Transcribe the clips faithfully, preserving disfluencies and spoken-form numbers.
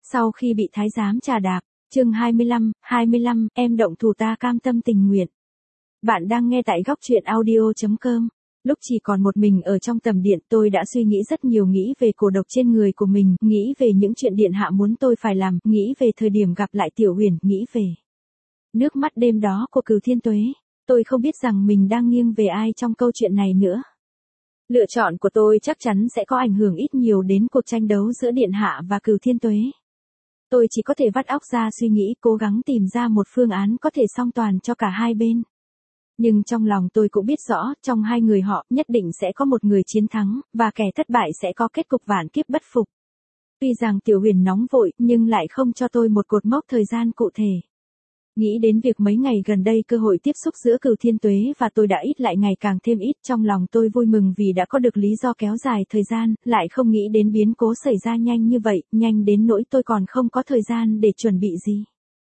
Sau khi bị thái giám trà đạp, chương hai mươi lăm, hai mươi lăm, em động thủ ta cam tâm tình nguyện. Bạn đang nghe tại góc truyện audio chấm com. Lúc chỉ còn một mình ở trong tầm điện, tôi đã suy nghĩ rất nhiều, nghĩ về cổ độc trên người của mình, nghĩ về những chuyện điện hạ muốn tôi phải làm, nghĩ về thời điểm gặp lại Tiểu Huyền, nghĩ về nước mắt đêm đó của Cửu Thiên Tuế. Tôi không biết rằng mình đang nghiêng về ai trong câu chuyện này nữa. Lựa chọn của tôi chắc chắn sẽ có ảnh hưởng ít nhiều đến cuộc tranh đấu giữa điện hạ và Cửu Thiên Tuế. Tôi chỉ có thể vắt óc ra suy nghĩ, cố gắng tìm ra một phương án có thể song toàn cho cả hai bên. Nhưng trong lòng tôi cũng biết rõ, trong hai người họ, nhất định sẽ có một người chiến thắng, và kẻ thất bại sẽ có kết cục vạn kiếp bất phục. Tuy rằng Tiểu Huyền nóng vội, nhưng lại không cho tôi một cột mốc thời gian cụ thể. Nghĩ đến việc mấy ngày gần đây cơ hội tiếp xúc giữa Cửu Thiên Tuế và tôi đã ít lại ngày càng thêm ít, trong lòng tôi vui mừng vì đã có được lý do kéo dài thời gian, lại không nghĩ đến biến cố xảy ra nhanh như vậy, nhanh đến nỗi tôi còn không có thời gian để chuẩn bị gì.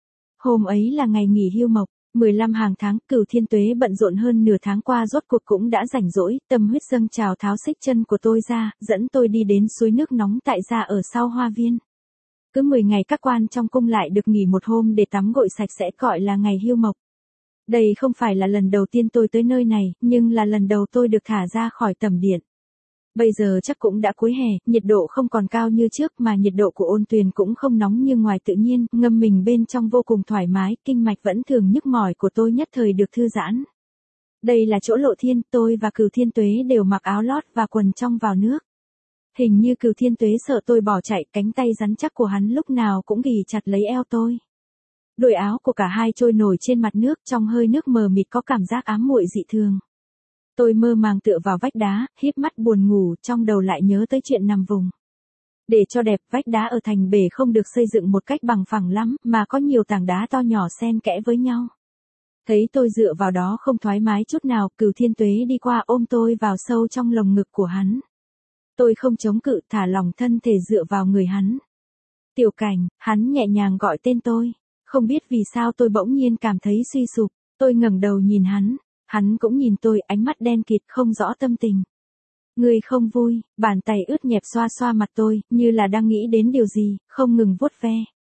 Hôm ấy là ngày nghỉ hưu mộc, mười lăm hàng tháng, Cửu Thiên Tuế bận rộn hơn nửa tháng qua rốt cuộc cũng đã rảnh rỗi, tâm huyết dâng trào tháo xích chân của tôi ra, dẫn tôi đi đến suối nước nóng tại gia ở sau hoa viên. Cứ mười ngày các quan trong cung lại được nghỉ một hôm để tắm gội sạch sẽ, gọi là ngày hưu mộc. Đây không phải là lần đầu tiên tôi tới nơi này, nhưng là lần đầu tôi được thả ra khỏi tầm điện. Bây giờ chắc cũng đã cuối hè, nhiệt độ không còn cao như trước mà nhiệt độ của ôn tuyền cũng không nóng như ngoài tự nhiên, ngâm mình bên trong vô cùng thoải mái, kinh mạch vẫn thường nhức mỏi của tôi nhất thời được thư giãn. Đây là chỗ Lộ Thiên, tôi và Cửu Thiên Tuế đều mặc áo lót và quần trong vào nước. Hình như Cửu Thiên Tuế sợ tôi bỏ chạy, cánh tay rắn chắc của hắn lúc nào cũng ghì chặt lấy eo tôi. Đôi áo của cả hai trôi nổi trên mặt nước, trong hơi nước mờ mịt có cảm giác ám muội dị thường. Tôi mơ màng tựa vào vách đá, híp mắt buồn ngủ, trong đầu lại nhớ tới chuyện nằm vùng. Để cho đẹp, vách đá ở thành bể không được xây dựng một cách bằng phẳng lắm, mà có nhiều tảng đá to nhỏ xen kẽ với nhau. Thấy tôi dựa vào đó không thoải mái chút nào, Cửu Thiên Tuế đi qua ôm tôi vào sâu trong lồng ngực của hắn. Tôi không chống cự, thả lỏng thân thể dựa vào người hắn. Tiểu Cảnh, hắn nhẹ nhàng gọi tên tôi. Không biết vì sao tôi bỗng nhiên cảm thấy suy sụp, tôi ngẩng đầu nhìn hắn, hắn cũng nhìn tôi, ánh mắt đen kịt không rõ tâm tình. Người không vui, bàn tay ướt nhẹp xoa xoa mặt tôi, như là đang nghĩ đến điều gì, không ngừng vuốt ve.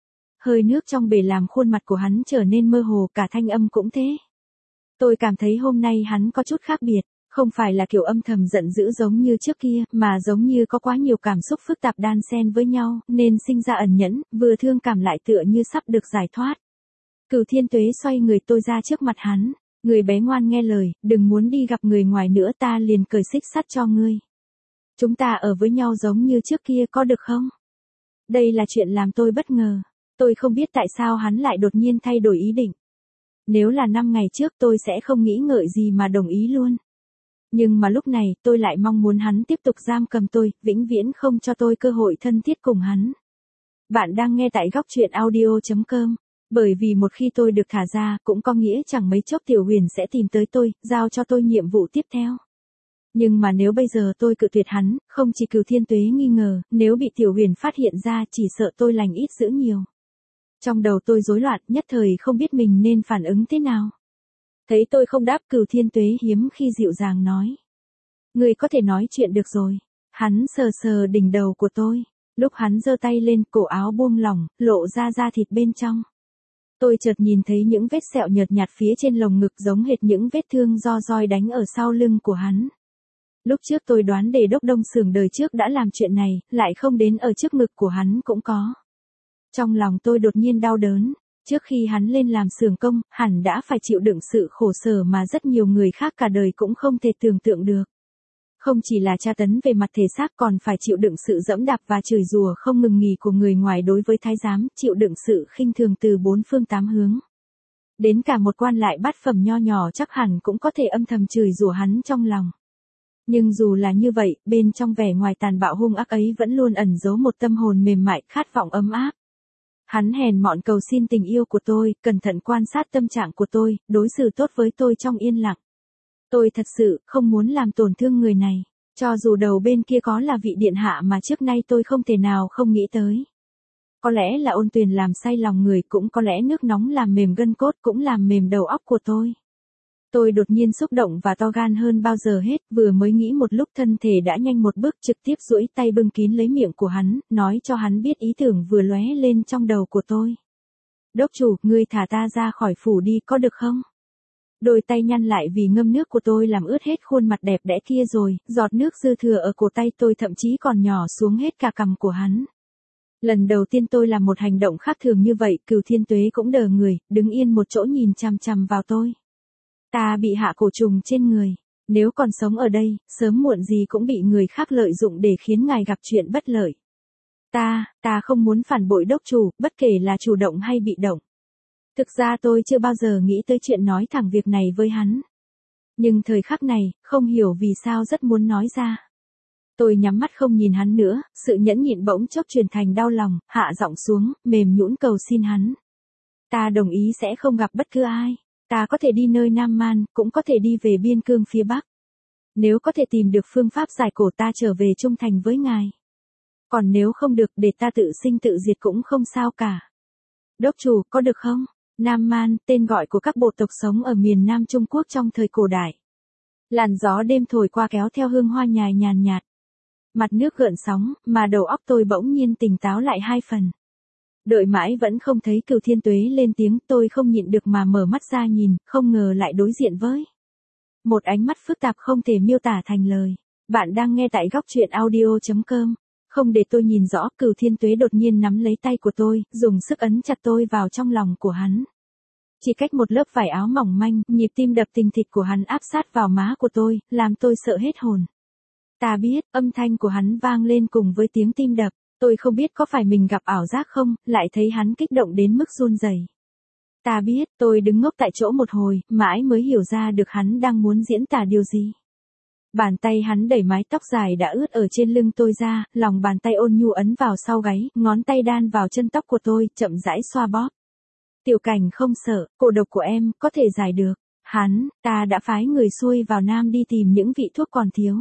Hơi nước trong bể làm khuôn mặt của hắn trở nên mơ hồ, cả thanh âm cũng thế. Tôi cảm thấy hôm nay hắn có chút khác biệt. Không phải là kiểu âm thầm giận dữ giống như trước kia, mà giống như có quá nhiều cảm xúc phức tạp đan xen với nhau, nên sinh ra ẩn nhẫn, vừa thương cảm lại tựa như sắp được giải thoát. Cửu Thiên Tuế xoay người tôi ra trước mặt hắn, người bé ngoan nghe lời, đừng muốn đi gặp người ngoài nữa, ta liền cởi xích sắt cho ngươi. Chúng ta ở với nhau giống như trước kia có được không? Đây là chuyện làm tôi bất ngờ, tôi không biết tại sao hắn lại đột nhiên thay đổi ý định. Nếu là năm ngày trước tôi sẽ không nghĩ ngợi gì mà đồng ý luôn. Nhưng mà lúc này, tôi lại mong muốn hắn tiếp tục giam cầm tôi, vĩnh viễn không cho tôi cơ hội thân thiết cùng hắn. Bạn đang nghe tại góc truyện audio chấm com. Bởi vì một khi tôi được thả ra, cũng có nghĩa chẳng mấy chốc Tiểu Huyền sẽ tìm tới tôi, giao cho tôi nhiệm vụ tiếp theo. Nhưng mà nếu bây giờ tôi cự tuyệt hắn, không chỉ Cửu Thiên Tuế nghi ngờ, nếu bị Tiểu Huyền phát hiện ra chỉ sợ tôi lành ít dữ nhiều. Trong đầu tôi rối loạn, nhất thời không biết mình nên phản ứng thế nào. Thấy tôi không đáp, Cửu Thiên Tuế hiếm khi dịu dàng nói. Người có thể nói chuyện được rồi. Hắn sờ sờ đỉnh đầu của tôi. Lúc hắn giơ tay lên, cổ áo buông lỏng, lộ ra da thịt bên trong. Tôi chợt nhìn thấy những vết sẹo nhợt nhạt phía trên lồng ngực giống hệt những vết thương do roi đánh ở sau lưng của hắn. Lúc trước tôi đoán Đề Đốc Đông Xưởng đời trước đã làm chuyện này, lại không đến ở trước ngực của hắn cũng có. Trong lòng tôi đột nhiên đau đớn. Trước khi hắn lên làm xưởng công, hẳn đã phải chịu đựng sự khổ sở mà rất nhiều người khác cả đời cũng không thể tưởng tượng được. Không chỉ là tra tấn về mặt thể xác, còn phải chịu đựng sự dẫm đạp và chửi rủa không ngừng nghỉ của người ngoài đối với thái giám, chịu đựng sự khinh thường từ bốn phương tám hướng. Đến cả một quan lại bát phẩm nho nhỏ chắc hẳn cũng có thể âm thầm chửi rủa hắn trong lòng. Nhưng dù là như vậy, bên trong vẻ ngoài tàn bạo hung ác ấy vẫn luôn ẩn giấu một tâm hồn mềm mại, khát vọng ấm áp. Hắn hèn mọn cầu xin tình yêu của tôi, cẩn thận quan sát tâm trạng của tôi, đối xử tốt với tôi trong yên lặng. Tôi thật sự không muốn làm tổn thương người này, cho dù đầu bên kia có là vị điện hạ mà trước nay tôi không thể nào không nghĩ tới. Có lẽ là ôn tuyền làm say lòng người, cũng có lẽ nước nóng làm mềm gân cốt, cũng làm mềm đầu óc của tôi. Tôi đột nhiên xúc động và to gan hơn bao giờ hết, vừa mới nghĩ một lúc thân thể đã nhanh một bước trực tiếp duỗi tay bưng kín lấy miệng của hắn, nói cho hắn biết ý tưởng vừa lóe lên trong đầu của tôi. Đốc chủ, ngươi thả ta ra khỏi phủ đi có được không? Đôi tay nhăn lại vì ngâm nước của tôi làm ướt hết khuôn mặt đẹp đẽ kia rồi, giọt nước dư thừa ở cổ tay tôi thậm chí còn nhỏ xuống hết cả cằm của hắn. Lần đầu tiên tôi làm một hành động khác thường như vậy, Cửu Thiên Tuế cũng đờ người, đứng yên một chỗ nhìn chằm chằm vào tôi. Ta bị hạ cổ trùng trên người, nếu còn sống ở đây, sớm muộn gì cũng bị người khác lợi dụng để khiến ngài gặp chuyện bất lợi. Ta, ta không muốn phản bội đốc chủ, bất kể là chủ động hay bị động. Thực ra tôi chưa bao giờ nghĩ tới chuyện nói thẳng việc này với hắn. Nhưng thời khắc này, không hiểu vì sao rất muốn nói ra. Tôi nhắm mắt không nhìn hắn nữa, sự nhẫn nhịn bỗng chốc chuyển thành đau lòng, hạ giọng xuống, mềm nhũn cầu xin hắn. Ta đồng ý sẽ không gặp bất cứ ai. Ta có thể đi nơi Nam Man, cũng có thể đi về biên cương phía Bắc. Nếu có thể tìm được phương pháp giải cổ ta trở về trung thành với ngài. Còn nếu không được để ta tự sinh tự diệt cũng không sao cả. Đốc chủ, có được không? Nam Man, tên gọi của các bộ tộc sống ở miền Nam Trung Quốc trong thời cổ đại. Làn gió đêm thổi qua kéo theo hương hoa nhài nhàn nhạt. Mặt nước gợn sóng, mà đầu óc tôi bỗng nhiên tỉnh táo lại hai phần. Đợi mãi vẫn không thấy Cửu Thiên Tuế lên tiếng, tôi không nhịn được mà mở mắt ra nhìn, không ngờ lại đối diện với một ánh mắt phức tạp không thể miêu tả thành lời. Bạn đang nghe tại góc truyện audio chấm com. Không để tôi nhìn rõ, Cửu Thiên Tuế đột nhiên nắm lấy tay của tôi, dùng sức ấn chặt tôi vào trong lòng của hắn. Chỉ cách một lớp vải áo mỏng manh, nhịp tim đập thình thịch của hắn áp sát vào má của tôi, làm tôi sợ hết hồn. Ta biết, âm thanh của hắn vang lên cùng với tiếng tim đập. Tôi không biết có phải mình gặp ảo giác không, lại thấy hắn kích động đến mức run rẩy. Ta biết, tôi đứng ngốc tại chỗ một hồi, mãi mới hiểu ra được hắn đang muốn diễn tả điều gì. Bàn tay hắn đẩy mái tóc dài đã ướt ở trên lưng tôi ra, lòng bàn tay ôn nhu ấn vào sau gáy, ngón tay đan vào chân tóc của tôi, chậm rãi xoa bóp. Tiểu Cảnh không sợ, cổ độc của em, có thể giải được. Hắn, ta đã phái người xuôi vào Nam đi tìm những vị thuốc còn thiếu.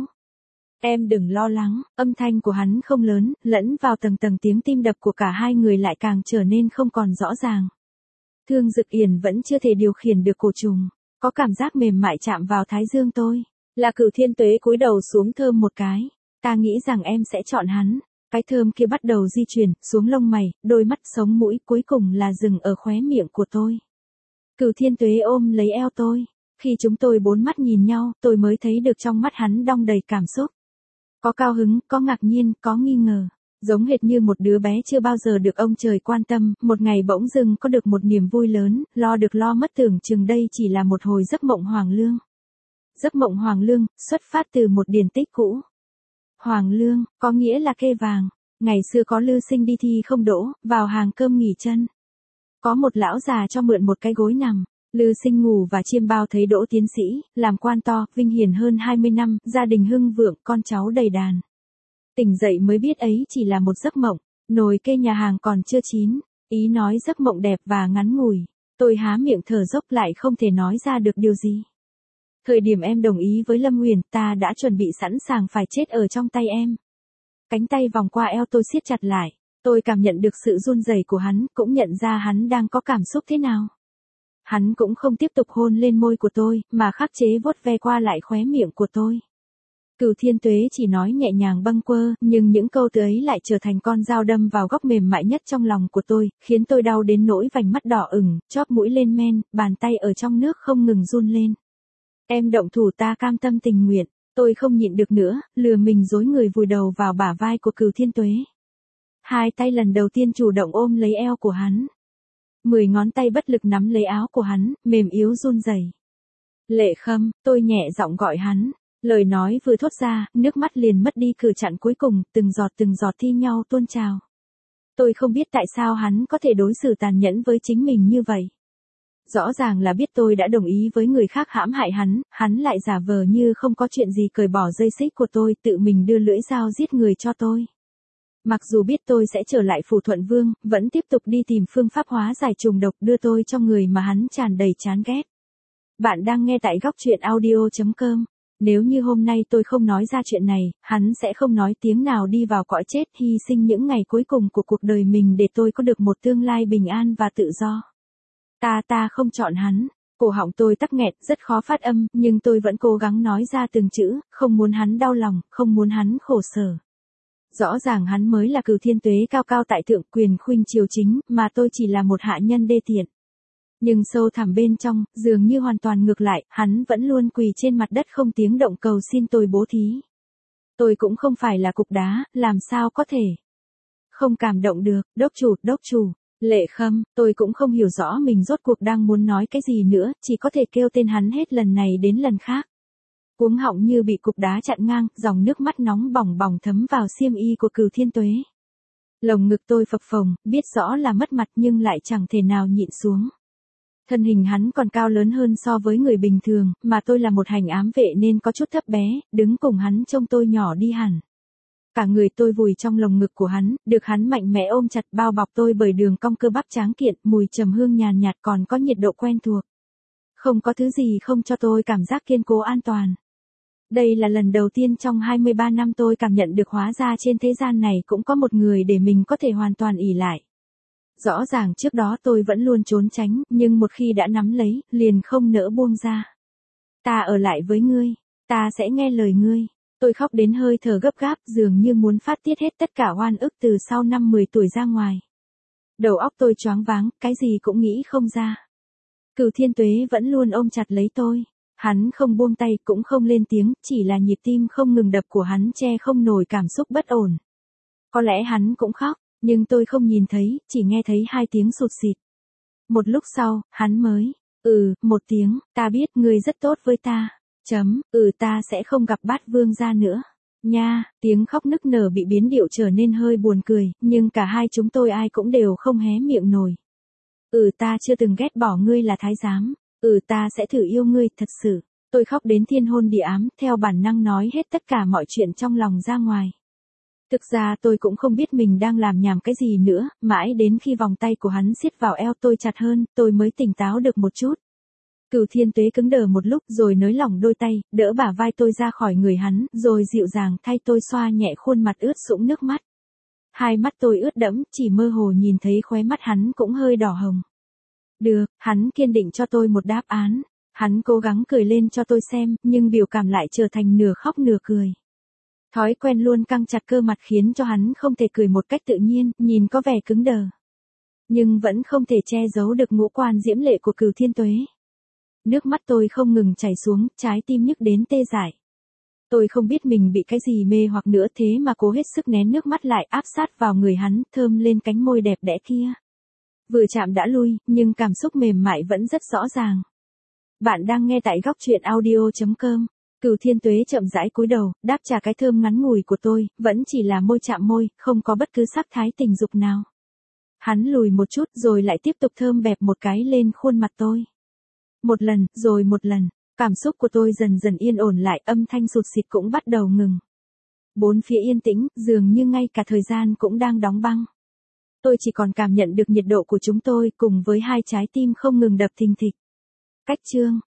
Em đừng lo lắng, âm thanh của hắn không lớn, lẫn vào tầng tầng tiếng tim đập của cả hai người lại càng trở nên không còn rõ ràng. Thương Dực Yển vẫn chưa thể điều khiển được cổ trùng, có cảm giác mềm mại chạm vào thái dương tôi. Là Cửu Thiên Tuế cúi đầu xuống thơm một cái. Ta nghĩ rằng em sẽ chọn hắn. Cái thơm kia bắt đầu di chuyển, xuống lông mày, đôi mắt, sống mũi, cuối cùng là dừng ở khóe miệng của tôi. Cửu Thiên Tuế ôm lấy eo tôi. Khi chúng tôi bốn mắt nhìn nhau, tôi mới thấy được trong mắt hắn đong đầy cảm xúc. Có cao hứng, có ngạc nhiên, có nghi ngờ. Giống hệt như một đứa bé chưa bao giờ được ông trời quan tâm, một ngày bỗng dưng có được một niềm vui lớn, lo được lo mất tưởng chừng đây chỉ là một hồi giấc mộng hoàng lương. Giấc mộng hoàng lương, xuất phát từ một điển tích cũ. Hoàng lương, có nghĩa là kê vàng. Ngày xưa có lư sinh đi thi không đỗ, vào hàng cơm nghỉ chân. Có một lão già cho mượn một cái gối nằm. Lư sinh ngủ và chiêm bao thấy đỗ tiến sĩ, làm quan to, vinh hiển hơn hai mươi năm, gia đình hưng vượng, con cháu đầy đàn. Tỉnh dậy mới biết ấy chỉ là một giấc mộng, nồi kê nhà hàng còn chưa chín, ý nói giấc mộng đẹp và ngắn ngủi. Tôi há miệng thở dốc lại không thể nói ra được điều gì. Thời điểm em đồng ý với Lâm Huyền, ta đã chuẩn bị sẵn sàng phải chết ở trong tay em. Cánh tay vòng qua eo tôi siết chặt lại, tôi cảm nhận được sự run rẩy của hắn, cũng nhận ra hắn đang có cảm xúc thế nào. Hắn cũng không tiếp tục hôn lên môi của tôi, mà khắc chế vuốt ve qua lại khóe miệng của tôi. Cửu Thiên Tuế chỉ nói nhẹ nhàng bâng quơ, nhưng những câu từ ấy lại trở thành con dao đâm vào góc mềm mại nhất trong lòng của tôi, khiến tôi đau đến nỗi vành mắt đỏ ửng, chóp mũi lên men, bàn tay ở trong nước không ngừng run lên. Em động thủ ta cam tâm tình nguyện, tôi không nhịn được nữa, lừa mình dối người vùi đầu vào bả vai của Cửu Thiên Tuế. Hai tay lần đầu tiên chủ động ôm lấy eo của hắn. Mười ngón tay bất lực nắm lấy áo của hắn, mềm yếu run rẩy. Lệ Khâm, tôi nhẹ giọng gọi hắn. Lời nói vừa thốt ra, nước mắt liền mất đi cử chặn cuối cùng, từng giọt từng giọt thi nhau tuôn trào. Tôi không biết tại sao hắn có thể đối xử tàn nhẫn với chính mình như vậy. Rõ ràng là biết tôi đã đồng ý với người khác hãm hại hắn, hắn lại giả vờ như không có chuyện gì cởi bỏ dây xích của tôi, tự mình đưa lưỡi dao giết người cho tôi. Mặc dù biết tôi sẽ trở lại Phủ Thuận Vương, vẫn tiếp tục đi tìm phương pháp hóa giải trùng độc đưa tôi cho người mà hắn tràn đầy chán ghét. Bạn đang nghe tại góc truyện audio chấm com. Nếu như hôm nay tôi không nói ra chuyện này, hắn sẽ không nói tiếng nào đi vào cõi chết, hy sinh những ngày cuối cùng của cuộc đời mình để tôi có được một tương lai bình an và tự do. Ta ta không chọn hắn. Cổ họng tôi tắc nghẹt, rất khó phát âm, nhưng tôi vẫn cố gắng nói ra từng chữ, không muốn hắn đau lòng, không muốn hắn khổ sở. Rõ ràng hắn mới là Cửu Thiên Tuế cao cao tại thượng quyền khuynh triều chính, mà tôi chỉ là một hạ nhân đê tiện. Nhưng sâu thẳm bên trong, dường như hoàn toàn ngược lại, hắn vẫn luôn quỳ trên mặt đất không tiếng động cầu xin tôi bố thí. Tôi cũng không phải là cục đá, làm sao có thể không cảm động được, đốc chủ, đốc chủ. Lệ Khâm, tôi cũng không hiểu rõ mình rốt cuộc đang muốn nói cái gì nữa, chỉ có thể kêu tên hắn hết lần này đến lần khác. Cuống họng như bị cục đá chặn ngang, dòng nước mắt nóng bỏng bỏng thấm vào xiêm y của Cửu Thiên Tuế. Lồng ngực tôi phập phồng, biết rõ là mất mặt nhưng lại chẳng thể nào nhịn xuống. Thân hình hắn còn cao lớn hơn so với người bình thường, mà tôi là một hành ám vệ nên có chút thấp bé, đứng cùng hắn trông tôi nhỏ đi hẳn. Cả người tôi vùi trong lồng ngực của hắn, được hắn mạnh mẽ ôm chặt bao bọc tôi bởi đường cong cơ bắp tráng kiện, mùi trầm hương nhàn nhạt còn có nhiệt độ quen thuộc. Không có thứ gì không cho tôi cảm giác kiên cố an toàn. Đây là lần đầu tiên trong hai mươi ba năm tôi cảm nhận được hóa ra trên thế gian này cũng có một người để mình có thể hoàn toàn ỷ lại. Rõ ràng trước đó tôi vẫn luôn trốn tránh, nhưng một khi đã nắm lấy, liền không nỡ buông ra. Ta ở lại với ngươi, ta sẽ nghe lời ngươi. Tôi khóc đến hơi thở gấp gáp, dường như muốn phát tiết hết tất cả oan ức từ sau năm mười tuổi ra ngoài. Đầu óc tôi choáng váng, cái gì cũng nghĩ không ra. Cửu Thiên Tuế vẫn luôn ôm chặt lấy tôi. Hắn không buông tay cũng không lên tiếng, chỉ là nhịp tim không ngừng đập của hắn che không nổi cảm xúc bất ổn. Có lẽ hắn cũng khóc, nhưng tôi không nhìn thấy, chỉ nghe thấy hai tiếng sụt sịt. Một lúc sau, hắn mới, ừ, một tiếng, ta biết ngươi rất tốt với ta. Chấm, ừ ta sẽ không gặp Bát Vương gia nữa. Nha, tiếng khóc nức nở bị biến điệu trở nên hơi buồn cười, nhưng cả hai chúng tôi ai cũng đều không hé miệng nổi. Ừ ta chưa từng ghét bỏ ngươi là thái giám. Ừ ta sẽ thử yêu ngươi, thật sự. Tôi khóc đến thiên hôn địa ám, theo bản năng nói hết tất cả mọi chuyện trong lòng ra ngoài. Thực ra tôi cũng không biết mình đang làm nhảm cái gì nữa, mãi đến khi vòng tay của hắn siết vào eo tôi chặt hơn, tôi mới tỉnh táo được một chút. Cửu Thiên Tuế cứng đờ một lúc rồi nới lỏng đôi tay, đỡ bả vai tôi ra khỏi người hắn, rồi dịu dàng thay tôi xoa nhẹ khuôn mặt ướt sũng nước mắt. Hai mắt tôi ướt đẫm, chỉ mơ hồ nhìn thấy khóe mắt hắn cũng hơi đỏ hồng. Được, hắn kiên định cho tôi một đáp án. Hắn cố gắng cười lên cho tôi xem, nhưng biểu cảm lại trở thành nửa khóc nửa cười. Thói quen luôn căng chặt cơ mặt khiến cho hắn không thể cười một cách tự nhiên, nhìn có vẻ cứng đờ. Nhưng vẫn không thể che giấu được ngũ quan diễm lệ của Cửu Thiên Tuế. Nước mắt tôi không ngừng chảy xuống, trái tim nhức đến tê dại. Tôi không biết mình bị cái gì mê hoặc nữa thế mà cố hết sức nén nước mắt lại áp sát vào người hắn, thơm lên cánh môi đẹp đẽ kia. Vừa chạm đã lui, nhưng cảm xúc mềm mại vẫn rất rõ ràng. Bạn đang nghe tại góc truyện audio chấm com. Cửu Thiên Tuế chậm rãi cúi đầu, đáp trả cái thơm ngắn ngủi của tôi, vẫn chỉ là môi chạm môi, không có bất cứ sắc thái tình dục nào. Hắn lùi một chút rồi lại tiếp tục thơm bẹp một cái lên khuôn mặt tôi. Một lần, rồi một lần, cảm xúc của tôi dần dần yên ổn lại, âm thanh sụt sịt cũng bắt đầu ngừng. Bốn phía yên tĩnh, dường như ngay cả thời gian cũng đang đóng băng. Tôi chỉ còn cảm nhận được nhiệt độ của chúng tôi cùng với hai trái tim không ngừng đập thình thịch. Cách chương